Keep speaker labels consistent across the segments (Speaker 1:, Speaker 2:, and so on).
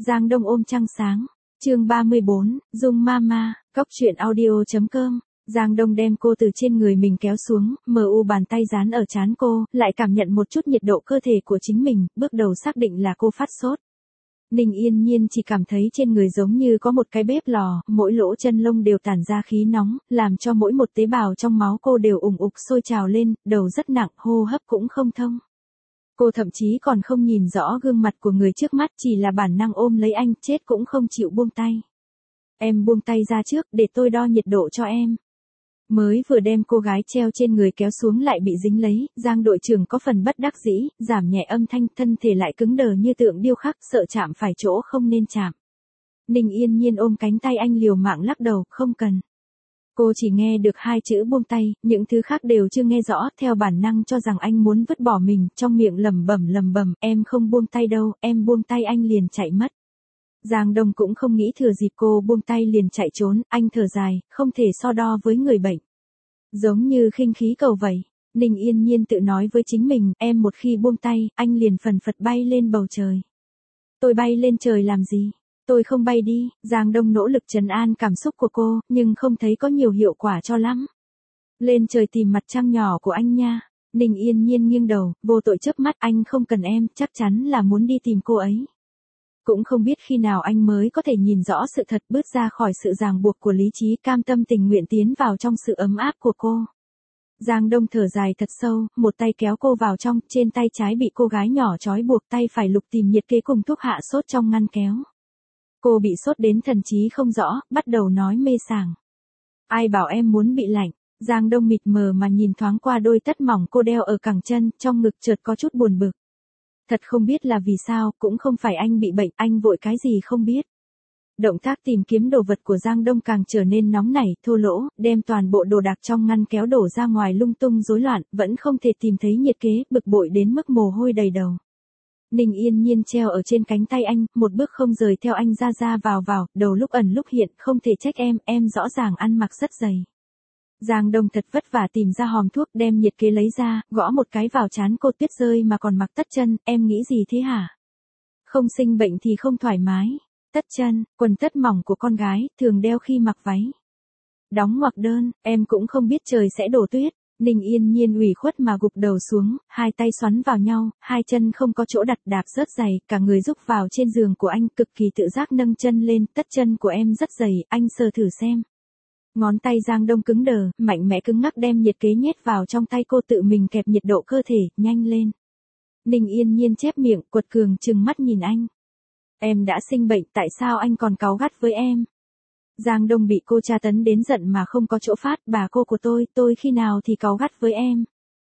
Speaker 1: Giang Đông ôm trăng sáng. Chương 34, Dung Mama, Cóc truyện audio.com. Giang Đông đem cô từ trên người mình kéo xuống, mờ u bàn tay dán ở trán cô, lại cảm nhận một chút nhiệt độ cơ thể của chính mình, bước đầu xác định là cô phát sốt. Ninh Yên Nhiên chỉ cảm thấy trên người giống như có một cái bếp lò, mỗi lỗ chân lông đều tản ra khí nóng, làm cho mỗi một tế bào trong máu cô đều ủng ục sôi trào lên, đầu rất nặng, hô hấp cũng không thông. Cô thậm chí còn không nhìn rõ gương mặt của người trước mắt, chỉ là bản năng ôm lấy anh, chết cũng không chịu buông tay. Em buông tay ra trước, để tôi đo nhiệt độ cho em. Mới vừa đem cô gái treo trên người kéo xuống lại bị dính lấy, Giang đội trưởng có phần bất đắc dĩ, giảm nhẹ âm thanh, thân thể lại cứng đờ như tượng điêu khắc, sợ chạm phải chỗ không nên chạm. Ninh Yên Nhiên ôm cánh tay anh liều mạng lắc đầu, không cần. Cô chỉ nghe được hai chữ buông tay, những thứ khác đều chưa nghe rõ, theo bản năng cho rằng anh muốn vứt bỏ mình, trong miệng lẩm bẩm, em không buông tay đâu, em buông tay anh liền chạy mất. Giang Đông cũng không nghĩ thừa dịp cô buông tay liền chạy trốn, anh thở dài, không thể so đo với người bệnh. Giống như khinh khí cầu vậy. Ninh Yên Nhiên tự nói với chính mình, em một khi buông tay, anh liền phần phật bay lên bầu trời. Tôi bay lên trời làm gì? Tôi không bay đi. Giang Đông nỗ lực trấn an cảm xúc của cô, nhưng không thấy có nhiều hiệu quả cho lắm. Lên trời tìm mặt trăng nhỏ của anh nha. Ninh Yên Nhiên nghiêng đầu, vô tội chớp mắt, anh không cần em, chắc chắn là muốn đi tìm cô ấy. Cũng không biết khi nào anh mới có thể nhìn rõ sự thật, bước ra khỏi sự ràng buộc của lý trí, cam tâm tình nguyện tiến vào trong sự ấm áp của cô. Giang Đông thở dài thật sâu, một tay kéo cô vào trong, trên tay trái bị cô gái nhỏ trói buộc, tay phải lục tìm nhiệt kế cùng thuốc hạ sốt trong ngăn kéo. Cô bị sốt đến thần trí không rõ, bắt đầu nói mê sảng. Ai bảo em muốn bị lạnh? Giang Đông mịt mờ mà nhìn thoáng qua đôi tất mỏng cô đeo ở cẳng chân, trong ngực chợt có chút buồn bực. Thật không biết là vì sao, cũng không phải anh bị bệnh, anh vội cái gì không biết. Động tác tìm kiếm đồ vật của Giang Đông càng trở nên nóng nảy, thô lỗ, đem toàn bộ đồ đạc trong ngăn kéo đổ ra ngoài lung tung rối loạn, vẫn không thể tìm thấy nhiệt kế, bực bội đến mức mồ hôi đầy đầu. Ninh Yên Nhiên treo ở trên cánh tay anh, một bước không rời theo anh ra vào, đầu lúc ẩn lúc hiện, không thể trách em rõ ràng ăn mặc rất dày. Giang Đông thật vất vả tìm ra hòm thuốc, đem nhiệt kế lấy ra, gõ một cái vào trán cô, tuyết rơi mà còn mặc tất chân, em nghĩ gì thế hả? Không sinh bệnh thì không thoải mái. Tất chân, quần tất mỏng của con gái, thường đeo khi mặc váy. Đóng ngoặc đơn, em cũng không biết trời sẽ đổ tuyết. Ninh Yên Nhiên ủy khuất mà gục đầu xuống, hai tay xoắn vào nhau, hai chân không có chỗ đặt, đạp rớt giày, cả người rúc vào trên giường của anh, cực kỳ tự giác nâng chân lên, tất chân của em rất dày, anh sờ thử xem. Ngón tay Giang Đông cứng đờ, mạnh mẽ cứng ngắc đem nhiệt kế nhét vào trong tay cô, tự mình kẹp nhiệt độ cơ thể, nhanh lên. Ninh Yên Nhiên chép miệng, quật cường trừng mắt nhìn anh. Em đã sinh bệnh, tại sao anh còn cáu gắt với em? Giang Đông bị cô tra tấn đến giận mà không có chỗ phát, bà cô của tôi khi nào thì cáu gắt với em?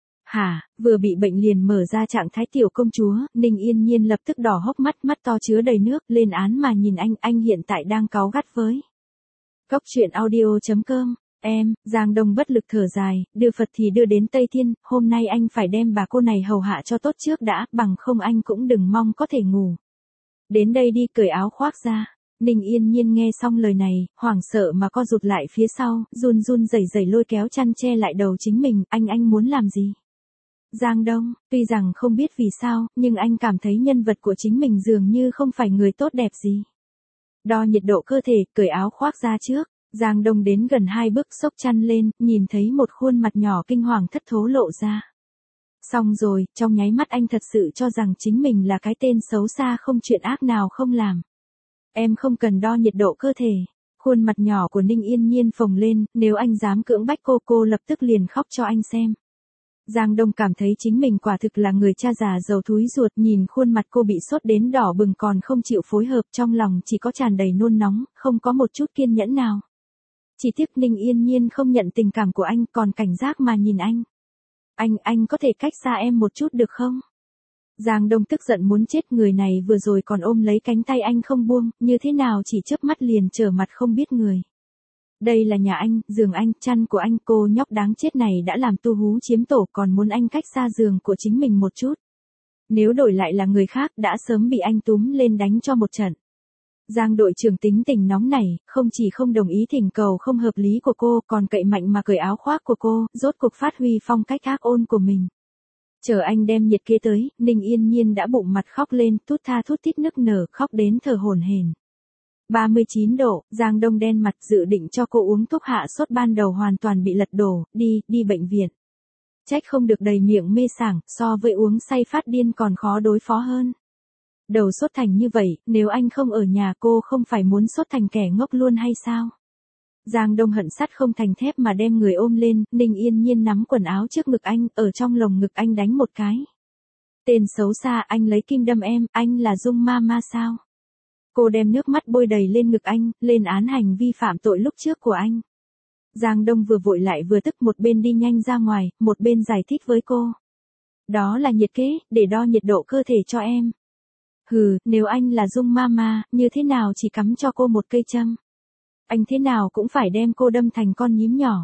Speaker 1: Hả, vừa bị bệnh liền mở ra trạng thái tiểu công chúa, Ninh Yên Nhiên lập tức đỏ hốc mắt, mắt to chứa đầy nước, lên án mà nhìn anh hiện tại đang cáu gắt với. Cóc truyện audio.com, Giang Đông bất lực thở dài, đưa Phật thì đưa đến Tây Thiên, hôm nay anh phải đem bà cô này hầu hạ cho tốt trước đã, bằng không anh cũng đừng mong có thể ngủ. Đến đây đi, cởi áo khoác ra. Ninh Yên Nhiên nghe xong lời này, hoảng sợ mà co rụt lại phía sau, run rẩy lôi kéo chăn che lại đầu chính mình, anh muốn làm gì? Giang Đông, tuy rằng không biết vì sao, nhưng anh cảm thấy nhân vật của chính mình dường như không phải người tốt đẹp gì. Đo nhiệt độ cơ thể, cởi áo khoác ra trước. Giang Đông đến gần 2 bước xốc chăn lên, nhìn thấy một khuôn mặt nhỏ kinh hoàng thất thố lộ ra. Xong rồi, trong nháy mắt anh thật sự cho rằng chính mình là cái tên xấu xa không chuyện ác nào không làm. Em không cần đo nhiệt độ cơ thể. Khuôn mặt nhỏ của Ninh Yên Nhiên phồng lên, nếu anh dám cưỡng bách cô lập tức liền khóc cho anh xem. Giang Đông cảm thấy chính mình quả thực là người cha già giàu thúi ruột, nhìn khuôn mặt cô bị sốt đến đỏ bừng còn không chịu phối hợp, trong lòng chỉ có tràn đầy nôn nóng, không có một chút kiên nhẫn nào. Chỉ tiếc Ninh Yên Nhiên không nhận tình cảm của anh, còn cảnh giác mà nhìn anh. Anh có thể cách xa em một chút được không? Giang Đông tức giận muốn chết, người này vừa rồi còn ôm lấy cánh tay anh không buông, như thế nào chỉ chớp mắt liền trở mặt không biết người. Đây là nhà anh, giường anh, chăn của anh, cô nhóc đáng chết này đã làm tu hú chiếm tổ, còn muốn anh cách xa giường của chính mình một chút. Nếu đổi lại là người khác đã sớm bị anh túm lên đánh cho một trận. Giang đội trưởng tính tình nóng này, không chỉ không đồng ý thỉnh cầu không hợp lý của cô, còn cậy mạnh mà cởi áo khoác của cô, rốt cuộc phát huy phong cách ác ôn của mình. Chờ anh đem nhiệt kế tới, Ninh Yên Nhiên đã bụng mặt khóc lên, thút tha thút thít nức nở, khóc đến thở hổn hển. 39 độ, Giang Đông đen mặt dự định cho cô uống thuốc hạ sốt ban đầu hoàn toàn bị lật đổ, đi bệnh viện. Trách không được đầy miệng mê sảng, so với uống say phát điên còn khó đối phó hơn. Đầu sốt thành như vậy, nếu anh không ở nhà cô không phải muốn sốt thành kẻ ngốc luôn hay sao? Giang Đông hận sắt không thành thép mà đem người ôm lên, Ninh Yên Nhiên nắm quần áo trước ngực anh, ở trong lồng ngực anh đánh một cái. Tên xấu xa, anh lấy kim đâm em, anh là Dung Mama sao? Cô đem nước mắt bôi đầy lên ngực anh, lên án hành vi phạm tội lúc trước của anh. Giang Đông vừa vội lại vừa tức, một bên đi nhanh ra ngoài, một bên giải thích với cô. Đó là nhiệt kế, để đo nhiệt độ cơ thể cho em. Hừ, nếu anh là Dung Mama, như thế nào chỉ cắm cho cô một cây châm. Anh thế nào cũng phải đem cô đâm thành con nhím nhỏ.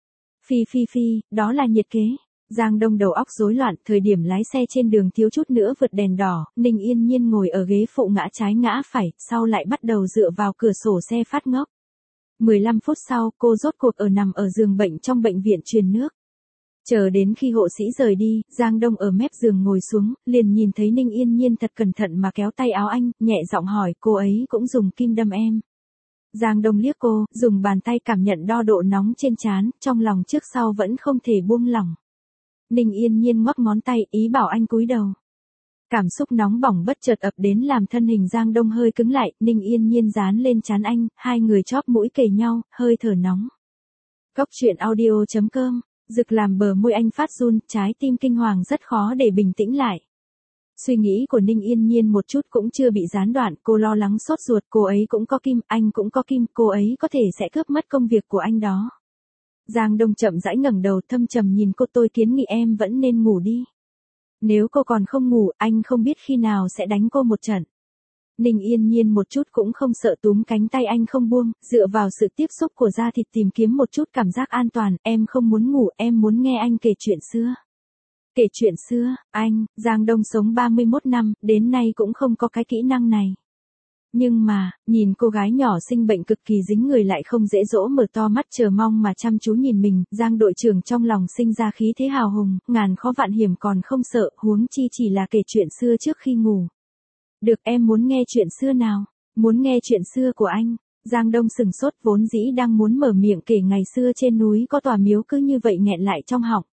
Speaker 1: Phi, đó là nhiệt kế. Giang Đông đầu óc rối loạn, thời điểm lái xe trên đường thiếu chút nữa vượt đèn đỏ, Ninh Yên Nhiên ngồi ở ghế phụ ngã trái ngã phải, sau lại bắt đầu dựa vào cửa sổ xe phát ngốc. 15 phút sau, cô rốt cuộc nằm ở giường bệnh trong bệnh viện truyền nước. Chờ đến khi hộ sĩ rời đi, Giang Đông ở mép giường ngồi xuống, liền nhìn thấy Ninh Yên Nhiên thật cẩn thận mà kéo tay áo anh, nhẹ giọng hỏi, cô ấy cũng dùng kim đâm em. Giang Đông liếc cô, dùng bàn tay cảm nhận đo độ nóng trên trán, trong lòng trước sau vẫn không thể buông lỏng. Ninh Yên Nhiên ngoắc ngón tay, ý bảo anh cúi đầu. Cảm xúc nóng bỏng bất chợt ập đến làm thân hình Giang Đông hơi cứng lại, Ninh Yên Nhiên dán lên trán anh, hai người chóp mũi kề nhau, hơi thở nóng. Góc truyện audio.com, rực làm bờ môi anh phát run, trái tim kinh hoàng rất khó để bình tĩnh lại. Suy nghĩ của Ninh Yên Nhiên một chút cũng chưa bị gián đoạn, cô lo lắng sốt ruột, cô ấy cũng có kim, anh cũng có kim, cô ấy có thể sẽ cướp mất công việc của anh đó. Giang Đông chậm rãi ngẩng đầu thâm trầm nhìn cô, tôi kiến nghị em vẫn nên ngủ đi. Nếu cô còn không ngủ, anh không biết khi nào sẽ đánh cô một trận. Ninh Yên Nhiên một chút cũng không sợ túm cánh tay anh không buông, dựa vào sự tiếp xúc của da thịt tìm kiếm một chút cảm giác an toàn, em không muốn ngủ, em muốn nghe anh kể chuyện xưa. Kể chuyện xưa, anh, Giang Đông sống 31 năm, đến nay cũng không có cái kỹ năng này. Nhưng mà, nhìn cô gái nhỏ sinh bệnh cực kỳ dính người lại không dễ dỗ mở to mắt chờ mong mà chăm chú nhìn mình, Giang đội trưởng trong lòng sinh ra khí thế hào hùng, ngàn khó vạn hiểm còn không sợ, huống chi chỉ là kể chuyện xưa trước khi ngủ. Được, em muốn nghe chuyện xưa nào? Muốn nghe chuyện xưa của anh. Giang Đông sừng sốt, vốn dĩ đang muốn mở miệng kể ngày xưa trên núi có tòa miếu cứ như vậy nghẹn lại trong họng.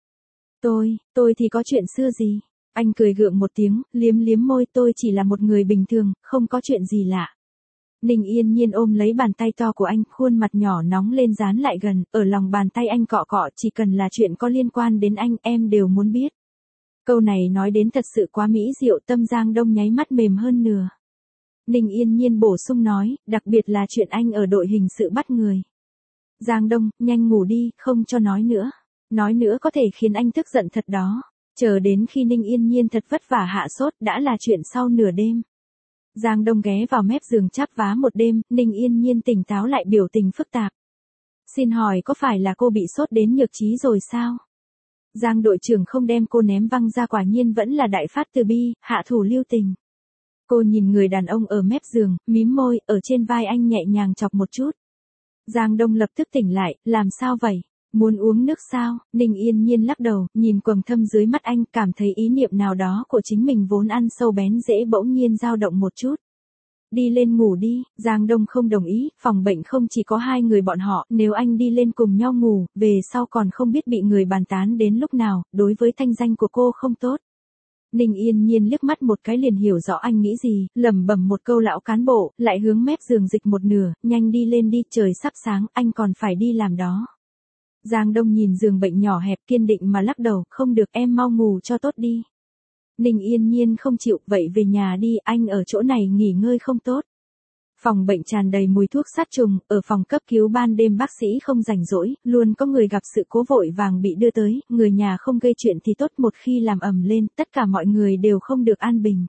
Speaker 1: Tôi thì có chuyện xưa gì? Anh cười gượng một tiếng, liếm môi, tôi chỉ là một người bình thường, không có chuyện gì lạ. Ninh Yên Nhiên ôm lấy bàn tay to của anh, khuôn mặt nhỏ nóng lên dán lại gần, ở lòng bàn tay anh cọ cọ, chỉ cần là chuyện có liên quan đến anh, em đều muốn biết. Câu này nói đến thật sự quá mỹ diệu, tâm Giang Đông nháy mắt mềm hơn nửa. Ninh Yên Nhiên bổ sung nói, đặc biệt là chuyện anh ở đội hình sự bắt người. Giang Đông, nhanh ngủ đi, không cho nói nữa. Nói nữa có thể khiến anh tức giận thật đó. Chờ đến khi Ninh Yên Nhiên thật vất vả hạ sốt đã là chuyện sau nửa đêm. Giang Đông ghé vào mép giường chắp vá một đêm, Ninh Yên Nhiên tỉnh táo lại biểu tình phức tạp. Xin hỏi có phải là cô bị sốt đến nhược trí rồi sao? Giang đội trưởng không đem cô ném văng ra, quả nhiên vẫn là đại phát từ bi, hạ thủ lưu tình. Cô nhìn người đàn ông ở mép giường, mím môi, ở trên vai anh nhẹ nhàng chọc một chút. Giang Đông lập tức tỉnh lại, làm sao vậy? Muốn uống nước sao? Ninh Yên Nhiên lắc đầu, nhìn quầng thâm dưới mắt anh, cảm thấy ý niệm nào đó của chính mình vốn ăn sâu bén rễ bỗng nhiên dao động một chút. Đi lên ngủ đi, Giang Đông không đồng ý, phòng bệnh không chỉ có hai người bọn họ, nếu anh đi lên cùng nhau ngủ, về sau còn không biết bị người bàn tán đến lúc nào, đối với thanh danh của cô không tốt. Ninh Yên Nhiên liếc mắt một cái liền hiểu rõ anh nghĩ gì, lẩm bẩm một câu lão cán bộ, lại hướng mép giường dịch một nửa, nhanh đi lên đi, trời sắp sáng, anh còn phải đi làm đó. Giang Đông nhìn giường bệnh nhỏ hẹp kiên định mà lắc đầu, không được, em mau ngủ cho tốt đi. Ninh Yên Nhiên không chịu, vậy về nhà đi, anh ở chỗ này nghỉ ngơi không tốt. Phòng bệnh tràn đầy mùi thuốc sát trùng, ở phòng cấp cứu ban đêm bác sĩ không rảnh rỗi, luôn có người gặp sự cố vội vàng bị đưa tới, người nhà không gây chuyện thì tốt, một khi làm ầm lên, tất cả mọi người đều không được an bình.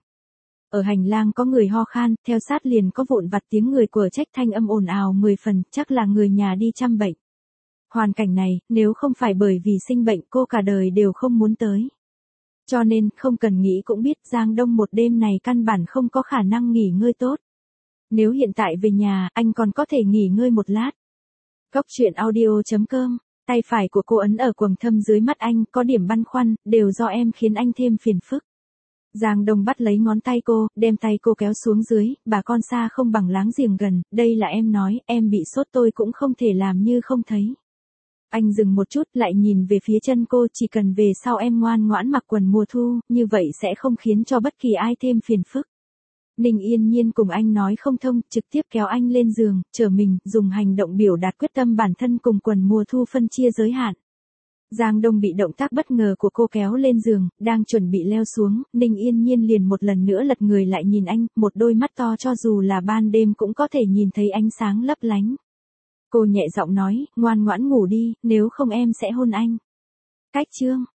Speaker 1: Ở hành lang có người ho khan, theo sát liền có vụn vặt tiếng người quở trách, thanh âm ồn ào 10 phần, chắc là người nhà đi chăm bệnh. Hoàn cảnh này, nếu không phải bởi vì sinh bệnh cô cả đời đều không muốn tới. Cho nên, không cần nghĩ cũng biết Giang Đông một đêm này căn bản không có khả năng nghỉ ngơi tốt. Nếu hiện tại về nhà, anh còn có thể nghỉ ngơi một lát. Góc truyện audio.com Tay phải của cô ấn ở quầng thâm dưới mắt anh, có điểm băn khoăn, đều do em khiến anh thêm phiền phức. Giang Đông bắt lấy ngón tay cô, đem tay cô kéo xuống dưới, bà con xa không bằng láng giềng gần, đây là em nói, em bị sốt tôi cũng không thể làm như không thấy. Anh dừng một chút lại nhìn về phía chân cô, chỉ cần về sau em ngoan ngoãn mặc quần mùa thu, như vậy sẽ không khiến cho bất kỳ ai thêm phiền phức. Ninh Yên Nhiên cùng anh nói không thông, trực tiếp kéo anh lên giường, chở mình, dùng hành động biểu đạt quyết tâm bản thân cùng quần mùa thu phân chia giới hạn. Giang Đông bị động tác bất ngờ của cô kéo lên giường, đang chuẩn bị leo xuống, Ninh Yên Nhiên liền một lần nữa lật người lại nhìn anh, một đôi mắt to cho dù là ban đêm cũng có thể nhìn thấy ánh sáng lấp lánh. Cô nhẹ giọng nói, ngoan ngoãn ngủ đi, nếu không em sẽ hôn anh. Cách chương